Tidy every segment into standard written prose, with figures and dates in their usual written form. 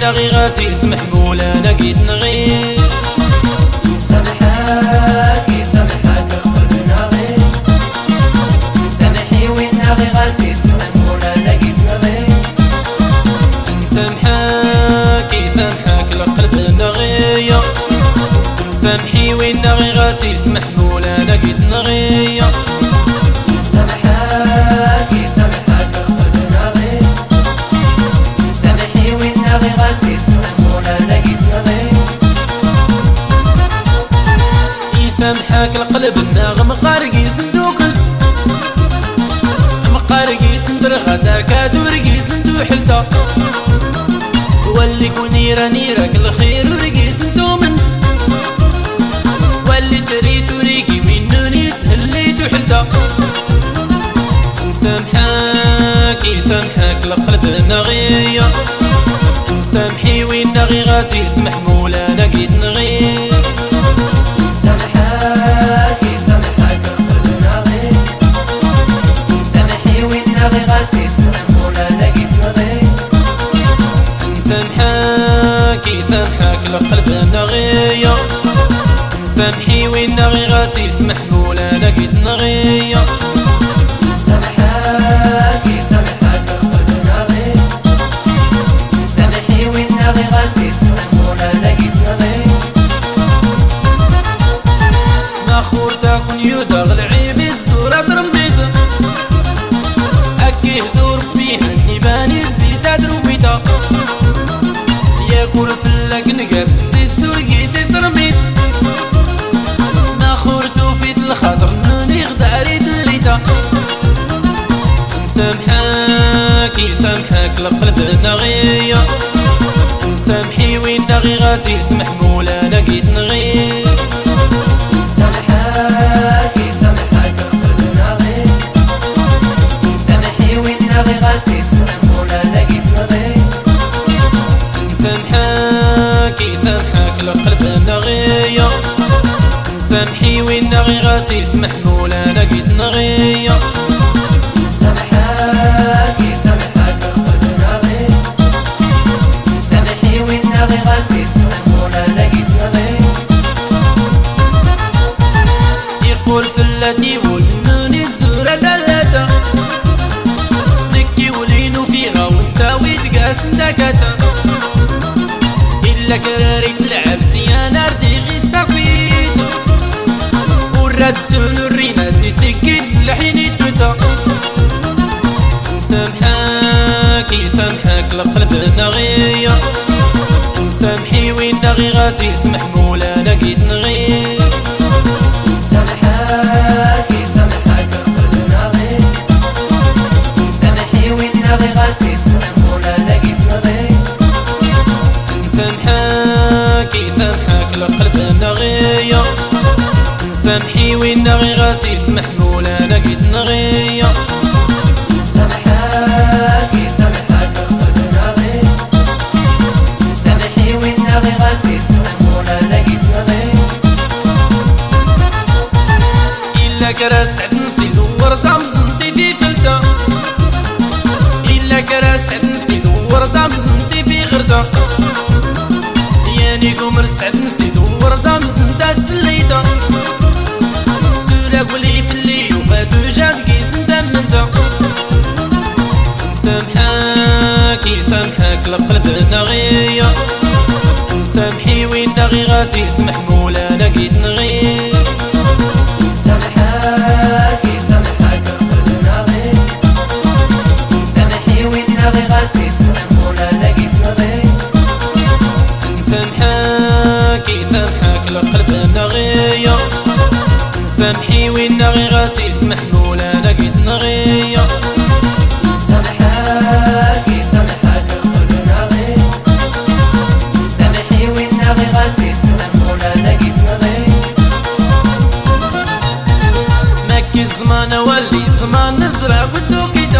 نغي غاسي اسمح مولانا قيد نغي سامحك يسامحك القلب ناغي سامحي وين ناغي غاسي اسمح مولانا قيد نغي نسامحك يسامحك القلب نغي سامحي وين نغي غاسي اسمح مولانا قيد نغي سامحك يسامحك القلب ناغي سامحي وين ناغي غاسي اسمح مولانا قيد نغي يسامحك القلب الناغم قارقي صندوقلت مقارقي سندر غدا كادورقي صندو حلتا واللي كونيرا نيرك الخير ورقي صندو منت واللي تريد ورقي وينو يسهل ليتو حلتا نسامحك يسامحك القلب نغي نسامحي وين نغي غاسي اسمح مولانا قيد نغي سامحك يسامحك القلب ناغي سامحي وين ناغي غاسي اسمح مولانا قيد نغي نسامحك يسامحك القلب نغي نسامحي وين نغي غاسي اسمح مولانا قيد نغي سامحك يسامحك القلب ناغي سامحي وين ناغي غاسي اسمح مولانا قيد نغي ما خورتك ونيودا غلعيب الزورة ترميت أكي هدور بيها النباني زدي سادر وبيتا ياكل فلك نقاب الزيت سورقيت ترميت ما خورتو في الخاطر نوني غداري دليتا نسامحك يسامحك القلب نغي نسامحي وين نغي غاسي اسمح مولانا قيد نغي سامحك يسامحك القلب ناغي سامحي وين ناغي غاسي اسمح مولانا قيد نغي نسامحك يسامحك القلب نغي نسامحي وين نغي غاسي اسمح مولانا قيد نغي سامحك يسامحك القلب ناغي سامحي وين ناغي غاسي اسمح مولانا قيد نغي يقول فلتي والنوني الزورة دلتا نكي ولينو فيها وانتا ويتقاس ندكتا إلا كراري تلعب سيانا ردي غي ساكويت وراد سولو الرينا دي سكيت لحيني توتا نسامحك يسامحك القلب نغي نسامحي وين نغي غاسي اسمح مولانا قيد نغي سامحك يسامحك القلب ناغي سامحي وين ناغي غاسي اسمح مولانا قيد نغي نسامحك يسامحك القلب نغي نسامحي وين نغي غاسي اسمح مولانا قيد نغي سامحك يسامحك القلب ناغي سامحي وين ناغي غاسي اسمح مولانا قيد نغي إلا كراسعد نصيد وردة مزنتي في فلتة إلا كراسعد نصيد وردة مزنتي في غردة ياني قمر سعد نصيد وردة مزنتة سليتة سولا قولي في الليل وفاتو جاد كيس انت منتا نسامحك يسامحك القلب نغي نسامحي وين نغي غاسي اسمح مولانا قيد نغي سامحك يسامحك القلب ناغي سامحي وين ناغي غاسي اسمح مولانا قيد نغي نسامحك يسامحك القلب نغي نسامحي وين نغي غاسي اسمح مولانا قيد نغي سامحك يسامحك القلب ناغي سامحي وين ناغي غاسي اسمح مولانا قيد نغي مكي الزمان ولي زمان نزرع وتوكيتا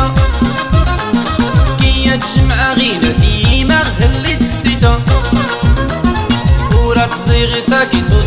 كي تجمع غينا ديما غلي تكسيتا ورا تزيغي ساكت